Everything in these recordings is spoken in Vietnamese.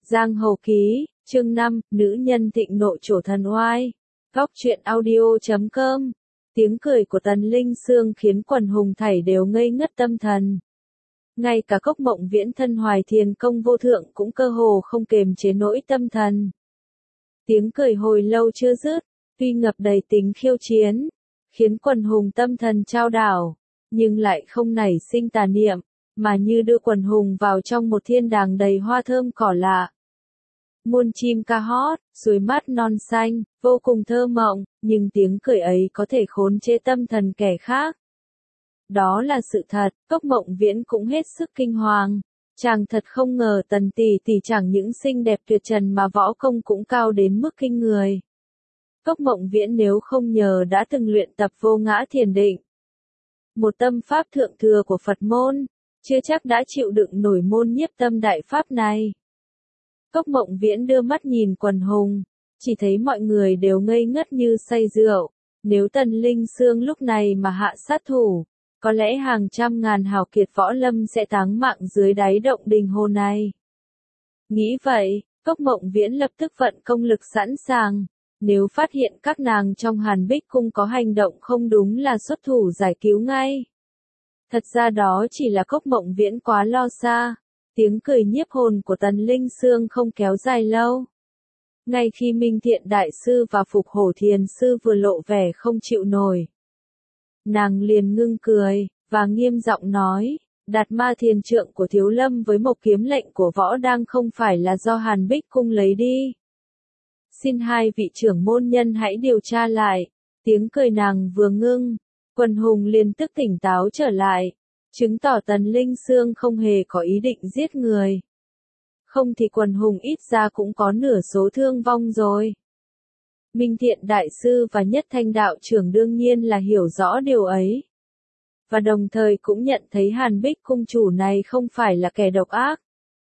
Giang Hồ Ký, chương 5, nữ nhân thịnh nộ trổ thần oai. Góc truyện audio.com. Tiếng cười của Tần Linh Sương khiến quần hùng thảy đều ngây ngất tâm thần. Ngay cả Cốc Mộng Viễn thân Hoài Thiền Công vô thượng cũng cơ hồ không kềm chế nỗi tâm thần. Tiếng cười hồi lâu chưa dứt, tuy ngập đầy tính khiêu chiến, khiến quần hùng tâm thần trao đảo, nhưng lại không nảy sinh tà niệm, mà như đưa quần hùng vào trong một thiên đàng đầy hoa thơm cỏ lạ. Muôn chim ca hót, suối mát non xanh, vô cùng thơ mộng, nhưng tiếng cười ấy có thể khốn chế tâm thần kẻ khác. Đó là sự thật, Cốc Mộng Viễn cũng hết sức kinh hoàng. Chàng thật không ngờ Tần tỷ tỷ chẳng những xinh đẹp tuyệt trần mà võ công cũng cao đến mức kinh người. Cốc Mộng Viễn nếu không nhờ đã từng luyện tập Vô Ngã Thiền Định, một tâm pháp thượng thừa của Phật môn, chưa chắc đã chịu đựng nổi môn nhiếp tâm đại pháp này. Cốc Mộng Viễn đưa mắt nhìn quần hùng, chỉ thấy mọi người đều ngây ngất như say rượu. Nếu Tần Linh Sương lúc này mà hạ sát thủ, có lẽ hàng trăm ngàn hào kiệt võ lâm sẽ táng mạng dưới đáy động đình hồ này. Nghĩ vậy, Cốc Mộng Viễn lập tức vận công lực sẵn sàng. Nếu phát hiện các nàng trong Hàn Bích Cung có hành động không đúng là xuất thủ giải cứu ngay. Thật ra đó chỉ là Cốc Mộng Viễn quá lo xa. Tiếng cười nhiếp hồn của Tần Linh Sương không kéo dài lâu. Ngay khi Minh Thiện Đại Sư và Phục Hổ Thiền Sư vừa lộ vẻ không chịu nổi, nàng liền ngưng cười, và nghiêm giọng nói, Đạt Ma Thiền Trượng của Thiếu Lâm với Mộc Kiếm Lệnh của Võ Đang không phải là do Hàn Bích Cung lấy đi. Xin hai vị trưởng môn nhân hãy điều tra lại. Tiếng cười nàng vừa ngưng, quần hùng liền tức tỉnh táo trở lại, chứng tỏ Tần Linh Sương không hề có ý định giết người. Không thì quần hùng ít ra cũng có nửa số thương vong rồi. Minh Thiện Đại Sư và Nhất Thanh Đạo Trưởng đương nhiên là hiểu rõ điều ấy. Và đồng thời cũng nhận thấy Hàn Bích Cung chủ này không phải là kẻ độc ác.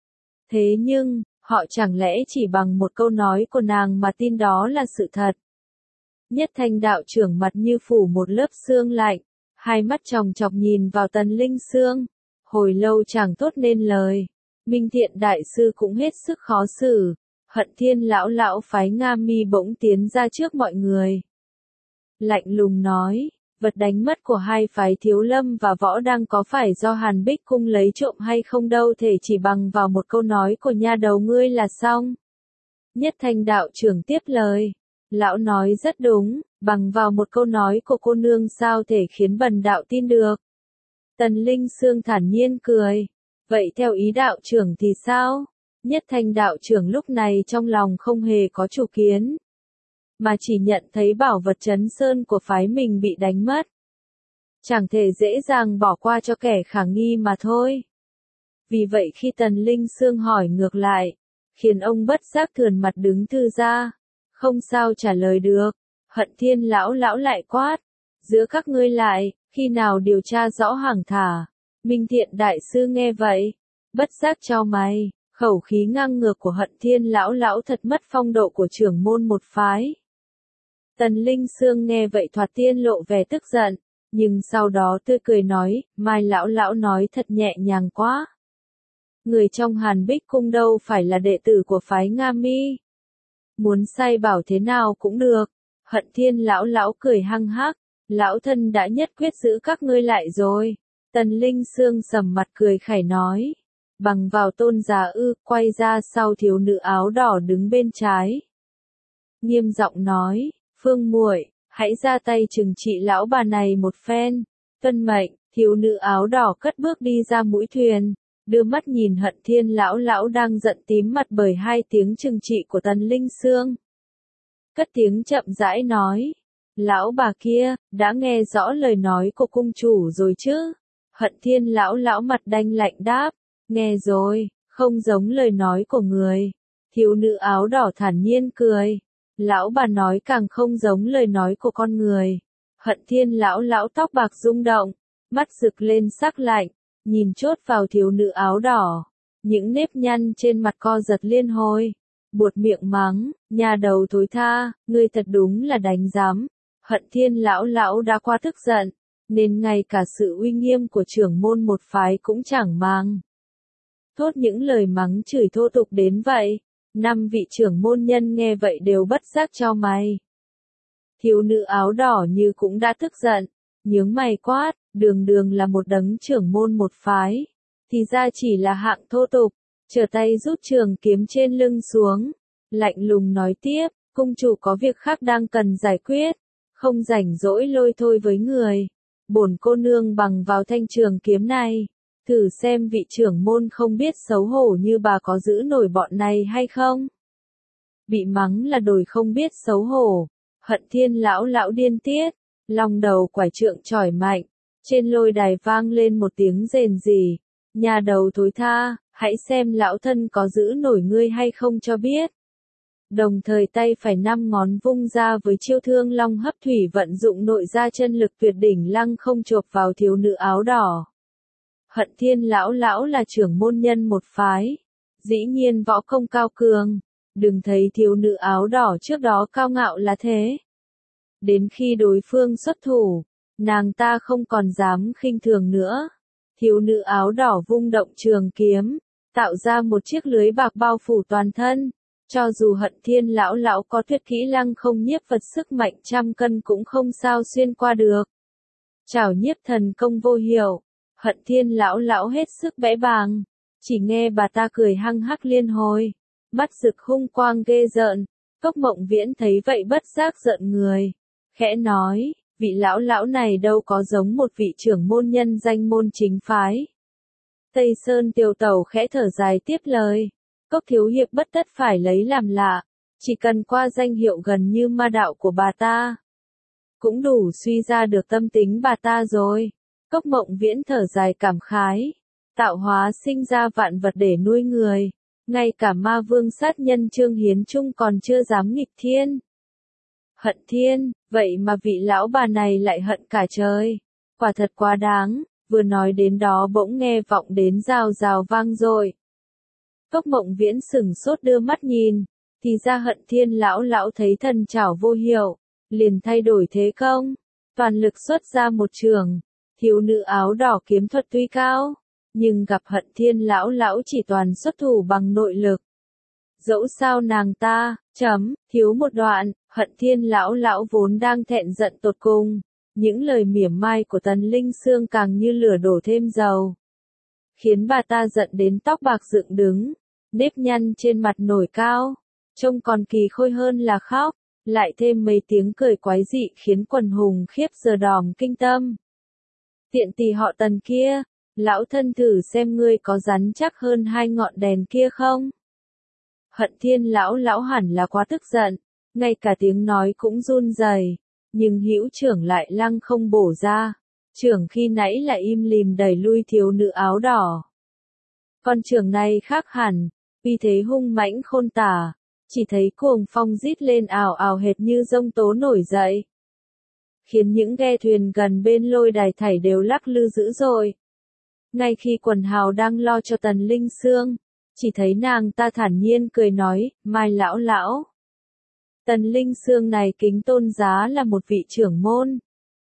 Thế nhưng, họ chẳng lẽ chỉ bằng một câu nói của nàng mà tin đó là sự thật. Nhất Thanh Đạo Trưởng mặt như phủ một lớp sương lạnh, hai mắt chòng chọc nhìn vào Tần Linh Sương, hồi lâu chẳng tốt nên lời. Minh Thiện Đại Sư cũng hết sức khó xử, Hận Thiên lão phái Nga Mi bỗng tiến ra trước mọi người. Lạnh lùng nói, vật đánh mất của hai phái Thiếu Lâm và Võ Đang có phải do Hàn Bích Cung lấy trộm hay không đâu thể chỉ bằng vào một câu nói của nha đầu ngươi là xong. Nhất Thanh Đạo Trưởng tiếp lời, lão nói rất đúng, bằng vào một câu nói của cô nương sao thể khiến bần đạo tin được. Tần Linh Sương thản nhiên cười, vậy theo ý đạo trưởng thì sao? Nhất Thanh Đạo Trưởng lúc này trong lòng không hề có chủ kiến, mà chỉ nhận thấy bảo vật Trấn Sơn của phái mình bị đánh mất. Chẳng thể dễ dàng bỏ qua cho kẻ khả nghi mà thôi. Vì vậy khi Tần Linh Sương hỏi ngược lại, khiến ông bất giác thườn mặt đứng thư ra, không sao trả lời được. Hận Thiên lão lại quát, giữa các ngươi lại, khi nào điều tra rõ hàng thả. Minh Thiện Đại Sư nghe vậy, bất giác chau mày, khẩu khí ngang ngược của Hận Thiên lão thật mất phong độ của trưởng môn một phái. Tần Linh Sương nghe vậy thoạt tiên lộ vẻ tức giận, nhưng sau đó tươi cười nói, Mai lão nói thật nhẹ nhàng quá. Người trong Hàn Bích Cung đâu phải là đệ tử của phái Nga Mi. Muốn sai bảo thế nào cũng được. Hận Thiên lão cười hăng hắc, lão thân đã nhất quyết giữ các ngươi lại rồi. Tần Linh Sương sầm mặt cười khẩy nói, bằng vào Tôn già ư, quay ra sau thiếu nữ áo đỏ đứng bên trái. Nghiêm giọng nói, Phương muội, hãy ra tay trừng trị lão bà này một phen. Tuân mệnh. Thiếu nữ áo đỏ cất bước đi ra mũi thuyền, đưa mắt nhìn Hận Thiên lão đang giận tím mặt bởi hai tiếng trừng trị của Tần Linh Sương. Cất tiếng chậm rãi nói, lão bà kia, đã nghe rõ lời nói của cung chủ rồi chứ? Hận Thiên lão mặt đanh lạnh đáp, nghe rồi, không giống lời nói của người. Thiếu nữ áo đỏ thản nhiên cười, lão bà nói càng không giống lời nói của con người. Hận Thiên lão tóc bạc rung động, mắt rực lên sắc lạnh, nhìn chốt vào thiếu nữ áo đỏ, những nếp nhăn trên mặt co giật liên hồi. Buột miệng mắng, nhà đầu thối tha, ngươi thật đúng là đánh giám. Hận Thiên lão đã qua tức giận, nên ngay cả sự uy nghiêm của trưởng môn một phái cũng chẳng mang. Thốt những lời mắng chửi thô tục đến vậy, 5 vị trưởng môn nhân nghe vậy đều bất giác chau mày. Thiếu nữ áo đỏ như cũng đã tức giận, nhướng mày quát, đường đường là một đấng trưởng môn một phái, thì ra chỉ là hạng thô tục, trở tay rút trường kiếm trên lưng xuống, lạnh lùng nói tiếp, cung chủ có việc khác đang cần giải quyết, không rảnh rỗi lôi thôi với người, bổn cô nương bằng vào thanh trường kiếm này, thử xem vị trưởng môn không biết xấu hổ như bà có giữ nổi bọn này hay không. Bị mắng là đồi không biết xấu hổ, Hận Thiên lão lão điên tiết, long đầu quải trượng chỏi mạnh, trên lôi đài vang lên một tiếng rền rỉ, nhà đầu thối tha, hãy xem lão thân có giữ nổi ngươi hay không cho biết. Đồng thời tay phải 5 ngón vung ra với chiêu thương long hấp thủy vận dụng nội ra chân lực tuyệt đỉnh lăng không chộp vào thiếu nữ áo đỏ. Hận Thiên lão lão là trưởng môn nhân một phái, dĩ nhiên võ công cao cường, đừng thấy thiếu nữ áo đỏ trước đó cao ngạo là thế. Đến khi đối phương xuất thủ, nàng ta không còn dám khinh thường nữa. Thiếu nữ áo đỏ vung động trường kiếm, tạo ra một chiếc lưới bạc bao phủ toàn thân. Cho dù Hận Thiên lão lão có tuyệt kỹ lăng không nhiếp vật sức mạnh trăm cân cũng không sao xuyên qua được. Chảo nhiếp thần công vô hiệu, Hận Thiên lão lão hết sức bẽ bàng, chỉ nghe bà ta cười hăng hắc liên hồi, mắt rực hung quang ghê rợn. Cốc Mộng Viễn thấy vậy bất giác giận người, khẽ nói, vị lão lão này đâu có giống một vị trưởng môn nhân danh môn chính phái. Tây Sơn Tiêu Tẩu khẽ thở dài tiếp lời, Cốc thiếu hiệp bất tất phải lấy làm lạ, chỉ cần qua danh hiệu gần như ma đạo của bà ta, cũng đủ suy ra được tâm tính bà ta rồi. Cốc Mộng Viễn thở dài cảm khái, tạo hóa sinh ra vạn vật để nuôi người, ngay cả ma vương sát nhân Trương Hiến Trung còn chưa dám nghịch thiên. Hận Thiên, vậy mà vị lão bà này lại hận cả trời, quả thật quá đáng. Vừa nói đến đó bỗng nghe vọng đến rào rào vang dội. Cốc Mộng Viễn sửng sốt đưa mắt nhìn, thì ra Hận Thiên lão lão thấy thần chảo vô hiệu, liền thay đổi thế công, toàn lực xuất ra một trường. Thiếu nữ áo đỏ kiếm thuật tuy cao, nhưng gặp Hận Thiên lão lão chỉ toàn xuất thủ bằng nội lực. Dẫu sao nàng ta, thiếu một đoạn, Hận Thiên lão lão vốn đang thẹn giận tột cùng. Những lời mỉa mai của Tần Linh Sương càng như lửa đổ thêm dầu, khiến bà ta giận đến tóc bạc dựng đứng, nếp nhăn trên mặt nổi cao, trông còn kỳ khôi hơn là khóc, lại thêm mấy tiếng cười quái dị khiến quần hùng khiếp giờ đòm kinh tâm. Tiện tỳ họ Tần kia, lão thân thử xem ngươi có rắn chắc hơn 2 ngọn đèn kia không? Hận Thiên lão lão hẳn là quá tức giận, ngay cả tiếng nói cũng run rẩy. Nhưng hữu trưởng lại lăng không bổ ra, trưởng khi nãy lại im lìm đẩy lui thiếu nữ áo đỏ. Con trưởng này khác hẳn, vì thế hung mãnh khôn tả, chỉ thấy cuồng phong rít lên ào ào hệt như giông tố nổi dậy, khiến những ghe thuyền gần bên lôi đài thảy đều lắc lư dữ dội. Ngay khi quần hào đang lo cho Tần Linh Sương, chỉ thấy nàng ta thản nhiên cười nói, Mai lão lão. Tần Linh Sương này kính tôn giá là một vị trưởng môn,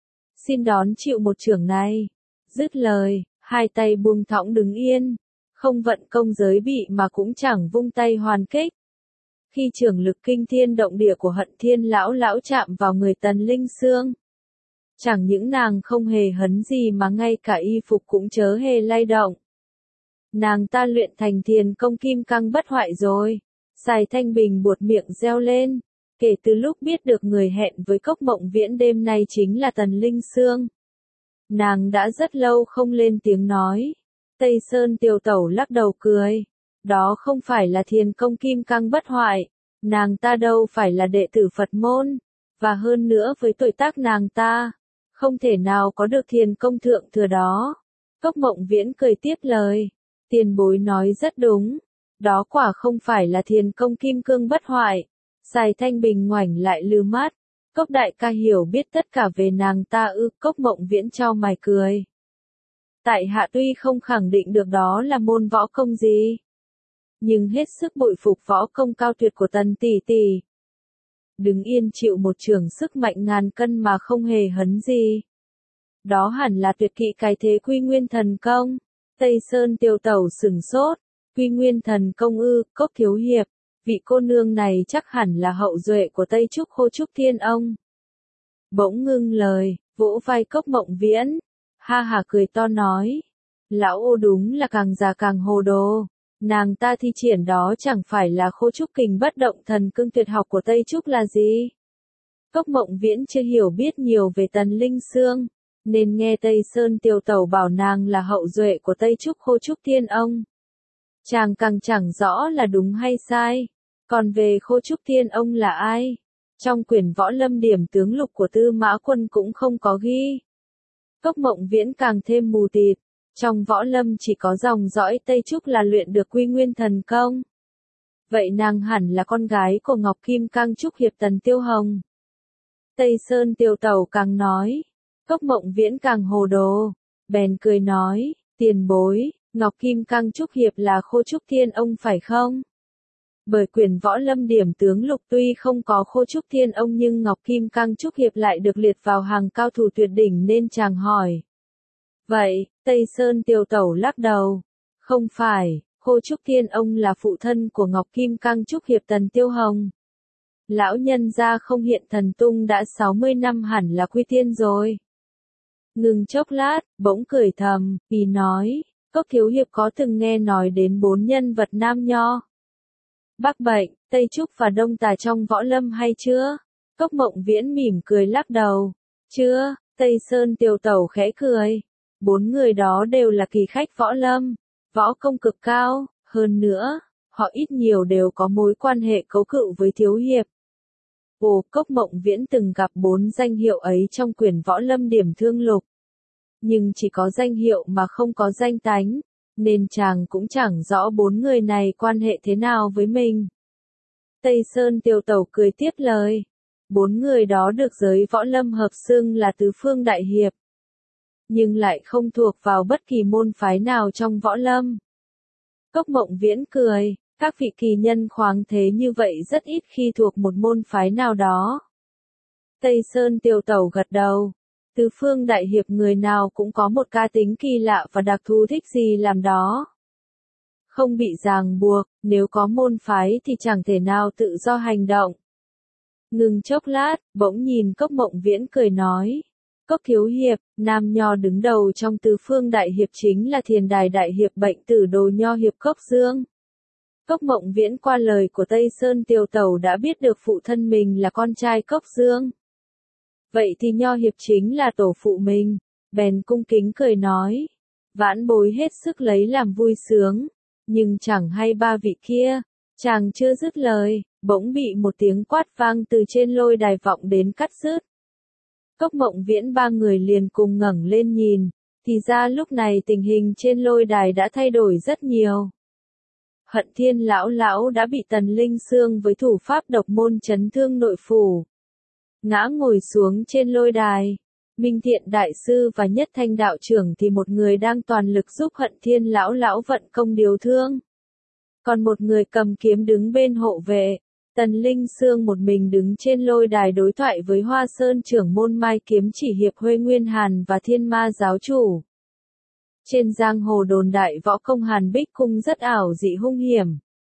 xin đón chịu một trưởng này. Dứt lời, hai tay buông thõng đứng yên, không vận công giới bị mà cũng chẳng vung tay hoàn kích. Khi trưởng lực kinh thiên động địa của Hận Thiên lão lão chạm vào người Tần Linh Sương, chẳng những nàng không hề hấn gì mà ngay cả y phục cũng chớ hề lay động. Nàng ta luyện thành thiền công kim cang bất hoại rồi. Sài Thanh Bình buột miệng reo lên. Kể từ lúc biết được người hẹn với Cốc Mộng Viễn đêm nay chính là Tần Linh Sương, nàng đã rất lâu không lên tiếng nói. Tây Sơn Tiêu Tẩu lắc đầu cười. Đó không phải là thiền công kim cang bất hoại. Nàng ta đâu phải là đệ tử Phật môn. Và hơn nữa với tuổi tác nàng ta, không thể nào có được thiền công thượng thừa đó. Cốc Mộng Viễn cười tiếp lời. Tiền bối nói rất đúng. Đó quả không phải là thiền công kim cương bất hoại. Sài Thanh Bình ngoảnh lại lư mắt. Cốc đại ca hiểu biết tất cả về nàng ta ư? Cốc Mộng Viễn chau mày cười. Tại hạ tuy không khẳng định được đó là môn võ công gì, nhưng hết sức bội phục võ công cao tuyệt của Tần tỷ tỷ. Đứng yên chịu một trường sức mạnh ngàn cân mà không hề hấn gì. Đó hẳn là tuyệt kỹ cái thế Quy Nguyên Thần Công. Tây Sơn Tiêu Tẩu sửng sốt. Quy Nguyên Thần Công ư? Cốc thiếu hiệp, vị cô nương này chắc hẳn là hậu duệ của Tây Trúc Khô Trúc Thiên Ông. Bỗng ngưng lời, vỗ vai Cốc Mộng Viễn, ha hà cười to nói, lão ô đúng là càng già càng hồ đồ, nàng ta thi triển đó chẳng phải là Khô Trúc Kình bất động thần cương tuyệt học của Tây Trúc là gì? Cốc Mộng Viễn chưa hiểu biết nhiều về Tần Linh Sương, nên nghe Tây Sơn Tiểu Tẩu bảo nàng là hậu duệ của Tây Trúc Khô Trúc Thiên Ông. Chàng càng chẳng rõ là đúng hay sai. Còn về Khô Trúc Thiên Ông là ai? Trong quyển Võ Lâm Điểm Tướng Lục của Tư Mã Quân cũng không có ghi. Cốc Mộng Viễn càng thêm mù tịt. Trong Võ Lâm chỉ có dòng dõi Tây Trúc là luyện được Quy Nguyên Thần Công. Vậy nàng hẳn là con gái của Ngọc Kim Cang Trúc Hiệp Tần Tiêu Hồng. Tây Sơn Tiểu Tẩu càng nói. Cốc Mộng Viễn càng hồ đồ. Bèn cười nói, tiền bối, Ngọc Kim Cang Trúc Hiệp là Khô Trúc Thiên Ông phải không? Bởi quyển Võ Lâm Điểm Tướng Lục tuy không có Khô Trúc Thiên Ông nhưng Ngọc Kim Cang Trúc Hiệp lại được liệt vào hàng cao thủ tuyệt đỉnh nên chàng hỏi. Vậy, Tây Sơn Tiểu Tẩu lắc đầu. Không phải, Khô Trúc Thiên Ông là phụ thân của Ngọc Kim Cang Trúc Hiệp Tần Tiêu Hồng. Lão nhân gia không hiện thần tung đã 60 năm hẳn là quy tiên rồi. Ngừng chốc lát, bỗng cười thầm, ý nói, Cốc thiếu hiệp có từng nghe nói đến 4 nhân vật nam nho? Bắc Bệnh, Tây Trúc và Đông Tà trong Võ Lâm hay chưa? Cốc Mộng Viễn mỉm cười lắc đầu. Chưa, Tây Sơn Tiểu Tẩu khẽ cười. 4 người đó đều là kỳ khách Võ Lâm, võ công cực cao, hơn nữa, họ ít nhiều đều có mối quan hệ cấu cựu với thiếu hiệp. Ồ, Cốc Mộng Viễn từng gặp 4 danh hiệu ấy trong quyển Võ Lâm Điểm Thương Lục. Nhưng chỉ có danh hiệu mà không có danh tánh, nên chàng cũng chẳng rõ 4 người này quan hệ thế nào với mình. Tây Sơn Tiểu Tẩu cười tiếp lời. 4 người đó được giới Võ Lâm hợp xưng là tứ phương đại hiệp. Nhưng lại không thuộc vào bất kỳ môn phái nào trong Võ Lâm. Cốc Mộng Viễn cười, các vị kỳ nhân khoáng thế như vậy rất ít khi thuộc một môn phái nào đó. Tây Sơn Tiểu Tẩu gật đầu. Tứ phương đại hiệp người nào cũng có một cá tính kỳ lạ và đặc thù thích gì làm đó. Không bị ràng buộc, nếu có môn phái thì chẳng thể nào tự do hành động. Ngừng chốc lát, bỗng nhìn Cốc Mộng Viễn cười nói. Cốc thiếu hiệp, nam nho đứng đầu trong tứ phương đại hiệp chính là Thiền Đài đại hiệp Bệnh Tử Đồ nho hiệp Cốc Dương. Cốc Mộng Viễn qua lời của Tây Sơn Tiểu Tẩu đã biết được phụ thân mình là con trai Cốc Dương. Vậy thì nho hiệp chính là tổ phụ mình, bèn cung kính cười nói. Vãn bối hết sức lấy làm vui sướng, nhưng chẳng hay ba vị kia. Chàng chưa dứt lời, bỗng bị một tiếng quát vang từ trên lôi đài vọng đến cắt dứt. Cốc Mộng Viễn ba người liền cùng ngẩng lên nhìn, thì ra lúc này tình hình trên lôi đài đã thay đổi rất nhiều. Hận Thiên lão đã bị Tần Linh Sương với thủ pháp độc môn chấn thương nội phủ. Ngã ngồi xuống trên lôi đài. Minh Thiện Đại Sư và Nhất Thanh Đạo Trưởng thì một người đang toàn lực giúp Hận Thiên lão vận công điều thương. Còn một người cầm kiếm đứng bên hộ vệ. Tần Linh Sương một mình đứng trên lôi đài đối thoại với Hoa Sơn trưởng môn Mai Kiếm Chỉ hiệp Huê Nguyên Hàn và Thiên Ma giáo chủ. Trên giang hồ đồn đại võ công Hàn Bích Cung rất ảo dị hung hiểm.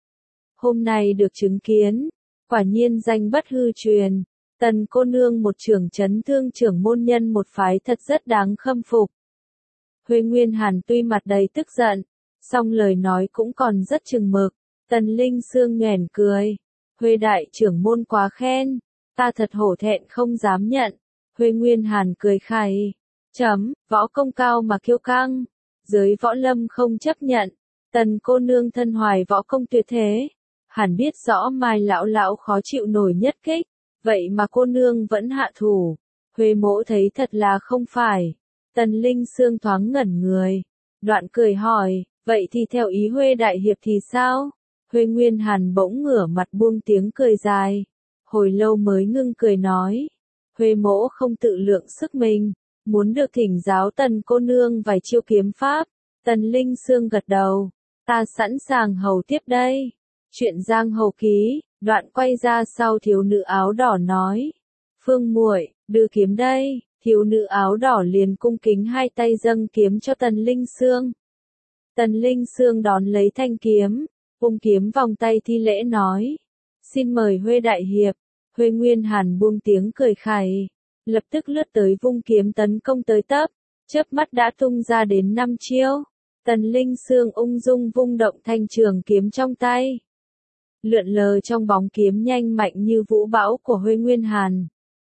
Hôm nay được chứng kiến, quả nhiên danh bất hư truyền. Tần cô nương một trưởng chấn thương trưởng môn nhân một phái thật rất đáng khâm phục. Huê Nguyên Hàn tuy mặt đầy tức giận, song lời nói cũng còn rất chừng mực. Tần Linh Sương nhoẻn cười. Huê đại trưởng môn quá khen, ta thật hổ thẹn không dám nhận. Huê Nguyên Hàn cười khẩy. Võ công cao mà kiêu căng. Giới Võ Lâm không chấp nhận. Tần cô nương thân hoài võ công tuyệt thế. Hẳn biết rõ Mai lão khó chịu nổi nhất kích. Vậy mà cô nương vẫn hạ thủ. Huê mỗ thấy thật là không phải. Tần Linh Sương thoáng ngẩn người. Đoạn cười hỏi, vậy thì theo ý Huê đại hiệp thì sao? Huê Nguyên Hàn bỗng ngửa mặt buông tiếng cười dài. Hồi lâu mới ngưng cười nói. Huê mỗ không tự lượng sức mình. Muốn được thỉnh giáo Tần cô nương vài chiêu kiếm pháp. Tần Linh Sương gật đầu. Ta sẵn sàng hầu tiếp đây. Chuyện giang hồ ký. Đoạn quay ra sau thiếu nữ áo đỏ nói. Phương muội, đưa kiếm đây. Thiếu nữ áo đỏ liền cung kính hai tay dâng kiếm cho Tần Linh Sương. Tần Linh Sương đón lấy thanh kiếm. vung kiếm vòng tay thi lễ nói. Xin mời Huê đại hiệp. Huê Nguyên Hàn buông tiếng cười khẩy, lập tức lướt tới vung kiếm tấn công tới tấp, chớp mắt đã tung ra đến 5 chiêu. Tần Linh Sương ung dung vung động thanh trường kiếm trong tay, lượn lờ trong bóng kiếm nhanh mạnh như vũ bão của Huê Nguyên Hàn.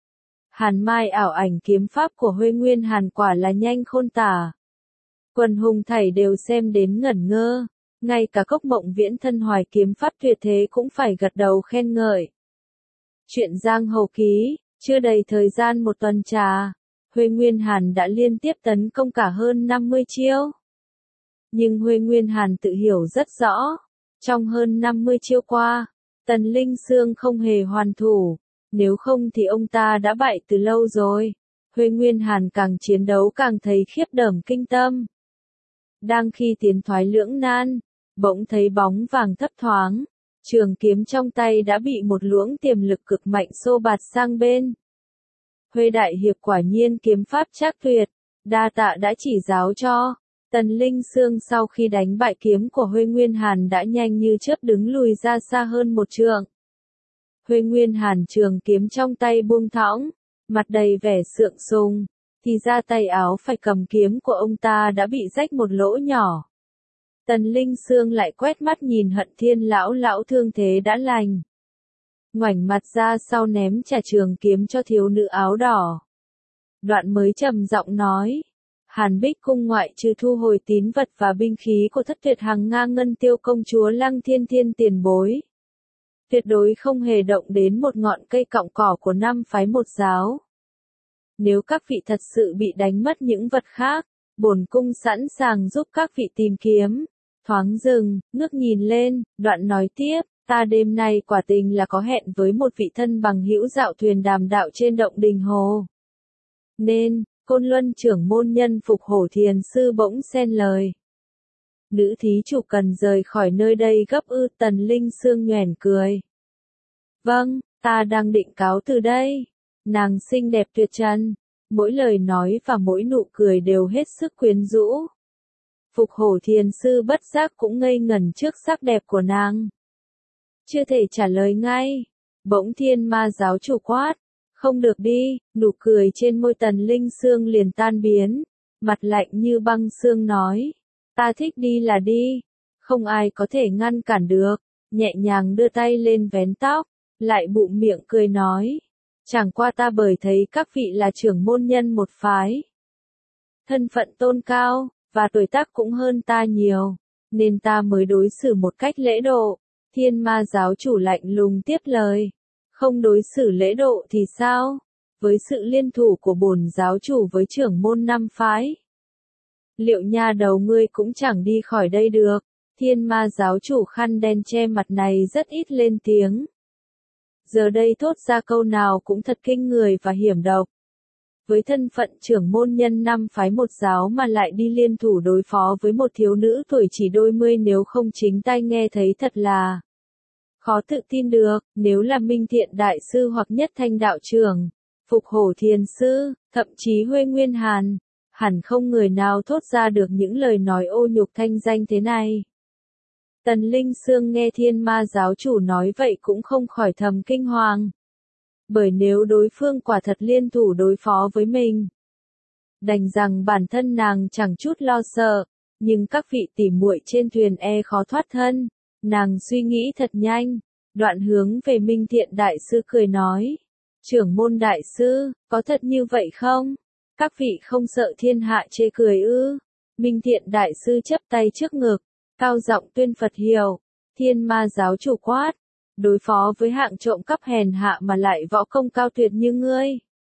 Hàn mai ảo ảnh kiếm pháp của Huê Nguyên Hàn quả là nhanh khôn tả. Quần hùng thảy đều xem đến ngẩn ngơ, ngay cả Cốc Mộng Viễn thân hoài kiếm pháp tuyệt thế cũng phải gật đầu khen ngợi. Chuyện giang hồ ký, chưa đầy thời gian một tuần trà, Huê Nguyên Hàn đã liên tiếp tấn công cả hơn 50 chiêu. Nhưng Huê Nguyên Hàn tự hiểu rất rõ, trong hơn 50 chiêu qua, Tần Linh Sương không hề hoàn thủ, nếu không thì ông ta đã bại từ lâu rồi. Huê Nguyên Hàn càng chiến đấu càng thấy khiếp đảm kinh tâm. Đang khi tiến thoái lưỡng nan, bỗng thấy bóng vàng thấp thoáng, trường kiếm trong tay đã bị một luồng tiềm lực cực mạnh xô bạt sang bên. Huê đại hiệp quả nhiên kiếm pháp trác tuyệt, đa tạ đã chỉ giáo cho. Tần Linh Sương sau khi đánh bại kiếm của Huê Nguyên Hàn đã nhanh như chớp đứng lùi ra xa hơn một trượng. Huê Nguyên Hàn trường kiếm trong tay buông thõng, mặt đầy vẻ sượng sùng, thì ra tay áo phải cầm kiếm của ông ta đã bị rách một lỗ nhỏ. Tần Linh Sương lại quét mắt nhìn Hận Thiên lão thương thế đã lành, ngoảnh mặt ra sau ném trả trường kiếm cho thiếu nữ áo đỏ. Đoạn mới trầm giọng nói, Hàn Bích cung ngoại trừ thu hồi tín vật và binh khí của Thất Tuyệt Hằng Nga Ngân Tiêu công chúa Lăng Thiên Thiên tiền bối, tuyệt đối không hề động đến một ngọn cây cọng cỏ của 5 phái một giáo. Nếu các vị thật sự bị đánh mất những vật khác, bổn cung sẵn sàng giúp các vị tìm kiếm. Thoáng dừng, ngước nhìn lên, đoạn nói tiếp, ta đêm nay quả tình là có hẹn với một vị thân bằng hữu dạo thuyền đàm đạo trên động đình hồ. Nên, Côn Luân trưởng môn nhân Phục Hổ Thiền sư bỗng xen lời. Nữ thí chủ cần rời khỏi nơi đây gấp ư? Tần Linh Sương nhoẻn cười. Vâng, ta đang định cáo từ đây. Nàng xinh đẹp tuyệt trần, mỗi lời nói và mỗi nụ cười đều hết sức quyến rũ. Phục Hổ Thiền sư bất giác cũng ngây ngẩn trước sắc đẹp của nàng. Chưa thể trả lời ngay, bỗng Thiên Ma giáo chủ quát, không được đi. Nụ cười trên môi Tần Linh Sương liền tan biến, mặt lạnh như băng xương nói, ta thích đi là đi, không ai có thể ngăn cản được. Nhẹ nhàng đưa tay lên vén tóc, lại bụm miệng cười nói, chẳng qua ta bởi thấy các vị là trưởng môn nhân một phái, thân phận tôn cao, và tuổi tác cũng hơn ta nhiều, nên ta mới đối xử một cách lễ độ. Thiên Ma giáo chủ lạnh lùng tiếp lời, không đối xử lễ độ thì sao? Với sự liên thủ của bổn giáo chủ với trưởng môn 5 phái, liệu nha đầu ngươi cũng chẳng đi khỏi đây được. Thiên Ma giáo chủ khăn đen che mặt này rất ít lên tiếng. Giờ đây thốt ra câu nào cũng thật kinh người và hiểm độc. Với thân phận trưởng môn nhân 5 phái một giáo mà lại đi liên thủ đối phó với một thiếu nữ tuổi chỉ đôi mươi, nếu không chính tai nghe thấy thật là khó tự tin được. Nếu là Minh Thiện đại sư hoặc Nhất Thanh đạo trưởng, Phục Hổ Thiền sư, thậm chí Huê Nguyên Hàn, hẳn không người nào thốt ra được những lời nói ô nhục thanh danh thế này. Tần Linh Sương nghe Thiên Ma giáo chủ nói vậy cũng không khỏi thầm kinh hoàng. Bởi nếu đối phương quả thật liên thủ đối phó với mình, đành rằng bản thân nàng chẳng chút lo sợ, nhưng các vị tỉ muội trên thuyền khó thoát thân. Nàng suy nghĩ thật nhanh, đoạn hướng về Minh Thiện đại sư cười nói, trưởng môn đại sư, có thật như vậy không? Các vị không sợ thiên hạ chê cười ư? Minh Thiện đại sư chắp tay trước ngực, cao giọng tuyên Phật hiệu. Thiên Ma giáo chủ quát, đối phó với hạng trộm cắp hèn hạ mà lại võ công cao tuyệt như ngươi,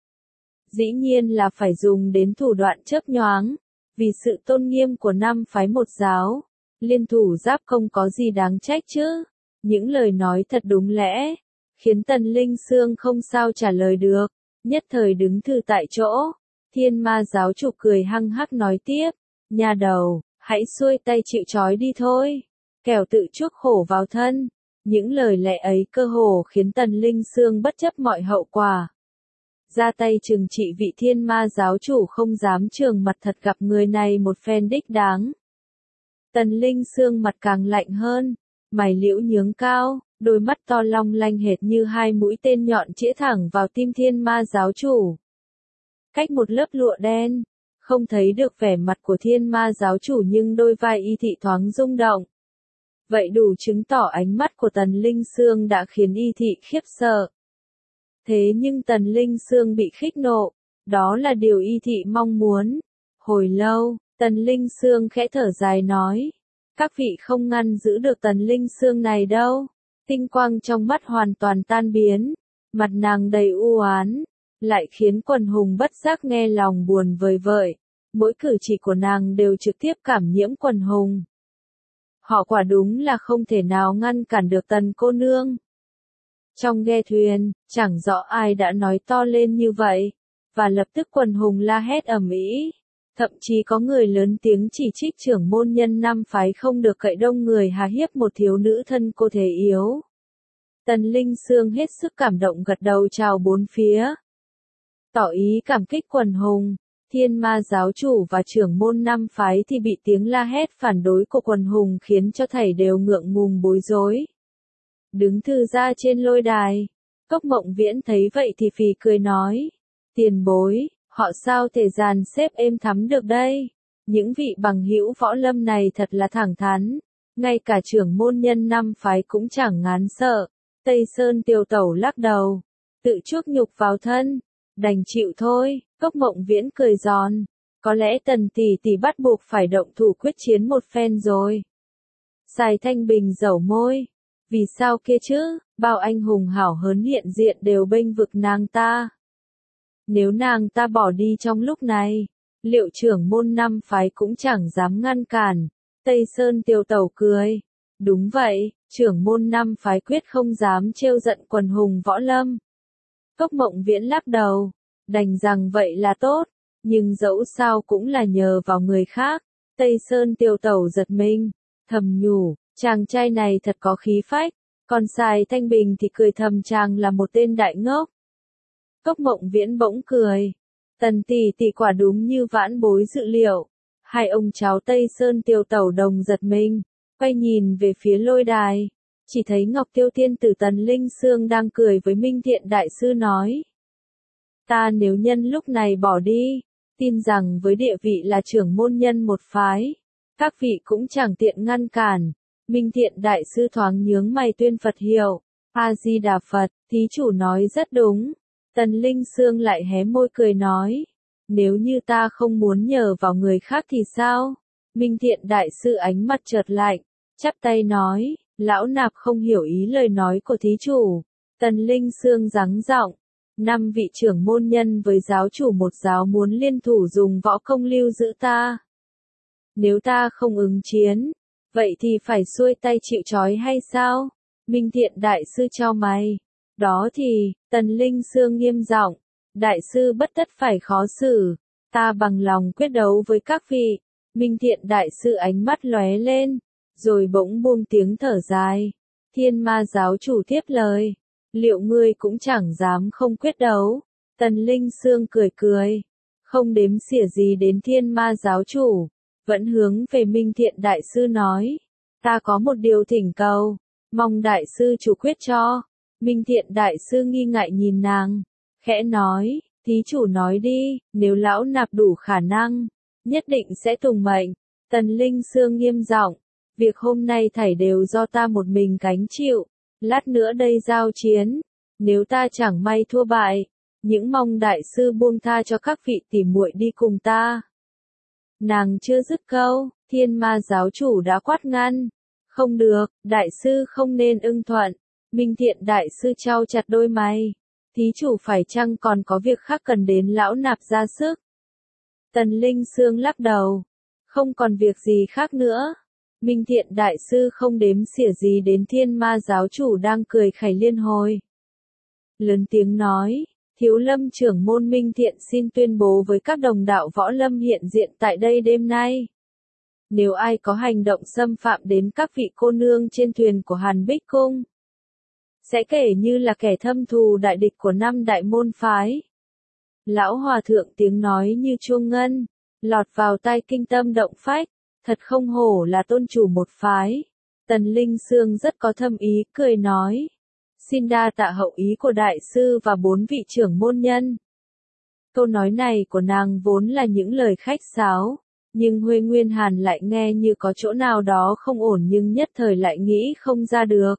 dĩ nhiên là phải dùng đến thủ đoạn chớp nhoáng, vì sự tôn nghiêm của 5 phái một giáo, liên thủ giáp công có gì đáng trách chứ? Những lời nói thật đúng lẽ, khiến Tần Linh Sương không sao trả lời được, nhất thời đứng thừ tại chỗ. Thiên Ma giáo chủ cười hăng hắc nói tiếp, nha đầu, hãy xuôi tay chịu trói đi thôi, kẻo tự chuốc khổ vào thân. Những lời lẽ ấy cơ hồ khiến Tần Linh Sương bất chấp mọi hậu quả, ra tay trừng trị vị Thiên Ma giáo chủ không dám trường mặt thật gặp người này một phen đích đáng. Tần Linh Sương mặt càng lạnh hơn, mày liễu nhướng cao, đôi mắt to long lanh hệt như hai mũi tên nhọn chĩa thẳng vào tim thiên ma giáo chủ. Cách một lớp lụa đen, không thấy được vẻ mặt của thiên ma giáo chủ nhưng đôi vai y thị thoáng rung động. Vậy đủ chứng tỏ ánh mắt của Tần Linh Sương đã khiến y thị khiếp sợ. Thế nhưng Tần Linh Sương bị khích nộ, đó là điều y thị mong muốn. Hồi lâu, Tần Linh Sương khẽ thở dài nói, các vị không ngăn giữ được Tần Linh Sương này đâu. Tinh quang trong mắt hoàn toàn tan biến, mặt nàng đầy u oán, lại khiến quần hùng bất giác nghe lòng buồn vời vợi. Mỗi cử chỉ của nàng đều trực tiếp cảm nhiễm quần hùng. Họ quả đúng là không thể nào ngăn cản được Tần cô nương. Trong ghe thuyền, chẳng rõ ai đã nói to lên như vậy, và lập tức quần hùng la hét ầm ĩ. Thậm chí có người lớn tiếng chỉ trích trưởng môn nhân năm phái không được cậy đông người hà hiếp một thiếu nữ thân cô thể yếu. Tần Linh Sương hết sức cảm động gật đầu chào bốn phía, tỏ ý cảm kích quần hùng. Thiên ma giáo chủ và trưởng môn năm phái thì bị tiếng la hét phản đối của quần hùng khiến cho thảy đều ngượng ngùng bối rối. Đứng thư ra trên lôi đài, Cốc Mộng Viễn thấy vậy thì phì cười nói, tiền bối, họ sao thể dàn xếp êm thắm được đây? Những vị bằng hữu võ lâm này thật là thẳng thắn, ngay cả trưởng môn nhân năm phái cũng chẳng ngán sợ. Tây Sơn Tiêu Tẩu lắc đầu, tự chuốc nhục vào thân, đành chịu thôi. Cốc Mộng Viễn cười giòn, có lẽ Tần tỷ tỷ bắt buộc phải động thủ quyết chiến một phen rồi. Sài Thanh Bình dẩu môi, vì sao kia chứ, bao anh hùng hảo hớn hiện diện đều bênh vực nàng ta. Nếu nàng ta bỏ đi trong lúc này, liệu trưởng môn năm phái cũng chẳng dám ngăn cản. Tây Sơn Tiêu Tẩu cười, đúng vậy, trưởng môn năm phái quyết không dám trêu giận quần hùng võ lâm. Cốc Mộng Viễn lắc đầu, đành rằng vậy là tốt, nhưng dẫu sao cũng là nhờ vào người khác. Tây Sơn Tiêu Tẩu giật mình, thầm nhủ, chàng trai này thật có khí phách, còn Sài Thanh Bình thì cười thầm chàng là một tên đại ngốc. Cốc Mộng Viễn bỗng cười, Tần tỷ tỷ quả đúng như vãn bối dự liệu. Hai ông cháu Tây Sơn Tiêu Tẩu đồng giật mình, quay nhìn về phía lôi đài, chỉ thấy Ngọc Tiêu Tiên tử Tần Linh Sương đang cười với Minh Thiện đại sư nói, ta nếu nhân lúc này bỏ đi, tin rằng với địa vị là trưởng môn nhân một phái, các vị cũng chẳng tiện ngăn cản. Minh Thiện đại sư thoáng nhướng mày tuyên Phật hiệu, A Di Đà Phật, thí chủ nói rất đúng. Tần Linh Sương lại hé môi cười nói, nếu như ta không muốn nhờ vào người khác thì sao? Minh Thiện đại sư ánh mắt chợt lạnh, chắp tay nói, lão nạp không hiểu ý lời nói của thí chủ. Tần Linh Sương giắng giọng, 5 vị trưởng môn nhân với giáo chủ một giáo muốn liên thủ dùng võ công lưu giữ ta. Nếu ta không ứng chiến, vậy thì phải xuôi tay chịu trói hay sao? Minh Thiện đại sư chau mày. Đó thì, Tần Linh Sương nghiêm giọng, đại sư bất tất phải khó xử, ta bằng lòng quyết đấu với các vị. Minh Thiện đại sư ánh mắt lóe lên, rồi bỗng buông tiếng thở dài. Thiên ma giáo chủ tiếp lời, liệu ngươi cũng chẳng dám không quyết đấu? Tần Linh Sương cười cười, không đếm xỉa gì đến thiên ma giáo chủ, vẫn hướng về Minh Thiện đại sư nói, ta có một điều thỉnh cầu, mong đại sư chủ quyết cho. Minh Thiện đại sư nghi ngại nhìn nàng, khẽ nói, thí chủ nói đi, nếu lão nạp đủ khả năng, nhất định sẽ tùng mệnh. Tần Linh Sương nghiêm giọng, việc hôm nay thảy đều do ta một mình gánh chịu, lát nữa đây giao chiến, nếu ta chẳng may thua bại, những mong đại sư buông tha cho các vị tỉ muội đi cùng ta. Nàng chưa dứt câu, thiên ma giáo chủ đã quát ngăn, không được, đại sư không nên ưng thuận. Minh Thiện đại sư chau chặt đôi mày, thí chủ phải chăng còn có việc khác cần đến lão nạp ra sức? Tần Linh Sương lắc đầu, không còn việc gì khác nữa. Minh Thiện đại sư không đếm xỉa gì đến thiên ma giáo chủ đang cười khẩy liên hồi. Lớn tiếng nói, Thiếu Lâm trưởng môn Minh Thiện xin tuyên bố với các đồng đạo võ lâm hiện diện tại đây đêm nay. Nếu ai có hành động xâm phạm đến các vị cô nương trên thuyền của Hàn Bích Cung, sẽ kể như là kẻ thâm thù đại địch của 5 đại môn phái. Lão hòa thượng tiếng nói như chuông ngân, lọt vào tai kinh tâm động phách, thật không hổ là tôn chủ một phái. Tần Linh Sương rất có thâm ý, cười nói. Xin đa tạ hậu ý của đại sư và 4 vị trưởng môn nhân. Câu nói này của nàng vốn là những lời khách sáo, nhưng Huệ Nguyên Hàn lại nghe như có chỗ nào đó không ổn nhưng nhất thời lại nghĩ không ra được.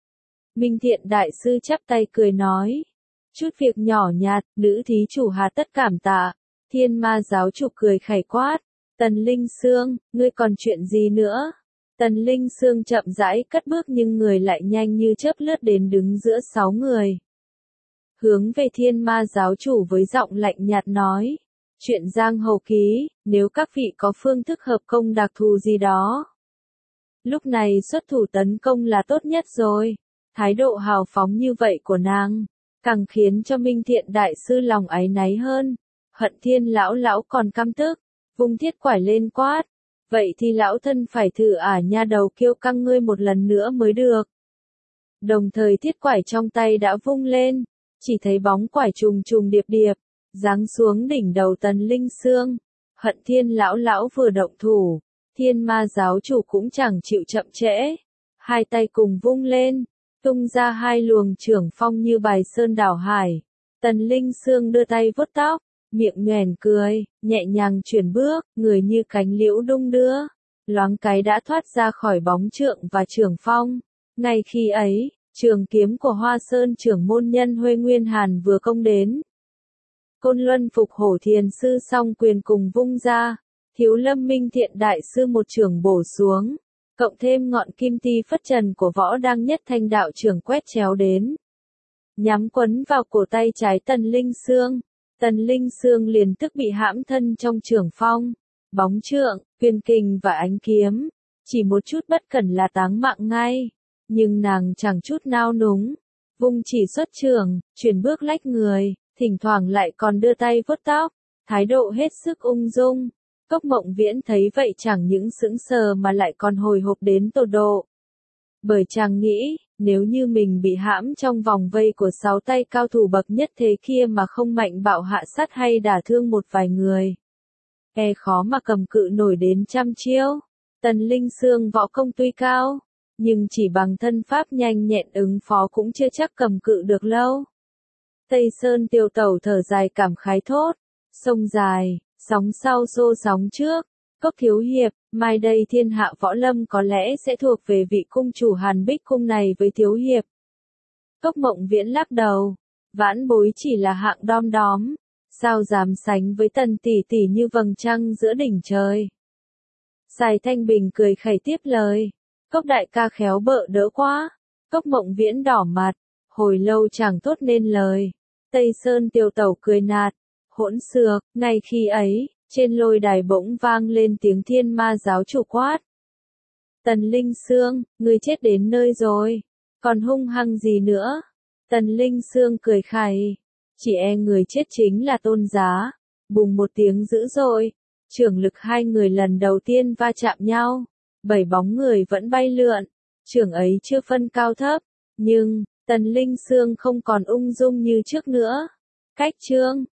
Minh Thiện đại sư chắp tay cười nói. Chút việc nhỏ nhặt, nữ thí chủ hà tất cảm tạ. Thiên Ma giáo chủ cười khẩy quát. Tần Linh Sương, ngươi còn chuyện gì nữa? Tần Linh Sương chậm rãi cất bước nhưng người lại nhanh như chớp lướt đến đứng giữa 6 người. Hướng về Thiên Ma giáo chủ với giọng lạnh nhạt nói. Chuyện giang hồ ký, nếu các vị có phương thức hợp công đặc thù gì đó. Lúc này xuất thủ tấn công là tốt nhất rồi. Thái độ hào phóng như vậy của nàng, càng khiến cho Minh Thiện đại sư lòng áy náy hơn. Hận Thiên lão còn căm tức, vung thiết quải lên quát. Vậy thì lão thân phải thử nha đầu kiêu căng ngươi một lần nữa mới được. Đồng thời thiết quải trong tay đã vung lên, chỉ thấy bóng quải trùng trùng điệp điệp, giáng xuống đỉnh đầu Tần Linh Sương. Hận Thiên lão vừa động thủ, Thiên Ma giáo chủ cũng chẳng chịu chậm trễ, hai tay cùng vung lên, tung ra hai luồng trưởng phong như bài sơn đảo hải. Tần Linh Sương đưa tay vuốt tóc, miệng nhoẻn cười, nhẹ nhàng chuyển bước, người như cánh liễu đung đưa, loáng cái đã thoát ra khỏi bóng trượng và trưởng phong. Ngay khi ấy, trường kiếm của Hoa Sơn trưởng môn nhân Huệ Nguyên Hàn vừa công đến. Côn Luân Phục Hổ Thiền sư song quyền cùng vung ra, Thiếu Lâm Minh Thiện đại sư một trường bổ xuống, cộng thêm ngọn kim ti phất trần của Võ Đăng Nhất Thanh đạo trưởng quét chéo đến, nhắm quấn vào cổ tay trái Tần Linh Sương. Tần Linh Sương liền tức bị hãm thân trong trường phong, bóng trượng, quyền kình và ánh kiếm, chỉ một chút bất cẩn là táng mạng ngay, nhưng nàng chẳng chút nao núng, vung chỉ xuất trường, chuyển bước lách người, thỉnh thoảng lại còn đưa tay vuốt tóc, thái độ hết sức ung dung. Cốc Mộng Viễn thấy vậy chẳng những sững sờ mà lại còn hồi hộp đến tột độ. Bởi chàng nghĩ, nếu như mình bị hãm trong vòng vây của 6 tay cao thủ bậc nhất thế kia mà không mạnh bạo hạ sát hay đả thương một vài người, khó mà cầm cự nổi đến trăm chiêu. Tần Linh Sương võ công tuy cao, nhưng chỉ bằng thân pháp nhanh nhẹn ứng phó cũng chưa chắc cầm cự được lâu. Tây Sơn Tiêu Tẩu thở dài cảm khái thốt, sông dài, sóng sau xô sóng trước. Cốc thiếu hiệp, mai đây thiên hạ võ lâm có lẽ sẽ thuộc về vị cung chủ Hàn Bích cung này với thiếu hiệp. Cốc Mộng Viễn lắc đầu, vãn bối chỉ là hạng đom đóm, sao dám sánh với Tần tỷ tỷ như vầng trăng giữa đỉnh trời. Sài Thanh Bình cười khẩy tiếp lời, Cốc đại ca khéo bợ đỡ quá. Cốc Mộng Viễn đỏ mặt, hồi lâu chẳng thốt nên lời. Tây Sơn Tiêu Tẩu cười nạt, hỗn xược. Ngay khi ấy, trên lôi đài bỗng vang lên tiếng Thiên Ma giáo chủ quát. Tần Linh Sương, ngươi chết đến nơi rồi, còn hung hăng gì nữa? Tần Linh Sương cười khẩy, chỉ người chết chính là Tôn Giá. Bùng một tiếng dữ dội, trưởng lực hai người lần đầu tiên va chạm nhau, 7 bóng người vẫn bay lượn, trưởng ấy chưa phân cao thấp, nhưng Tần Linh Sương không còn ung dung như trước nữa. Cách chương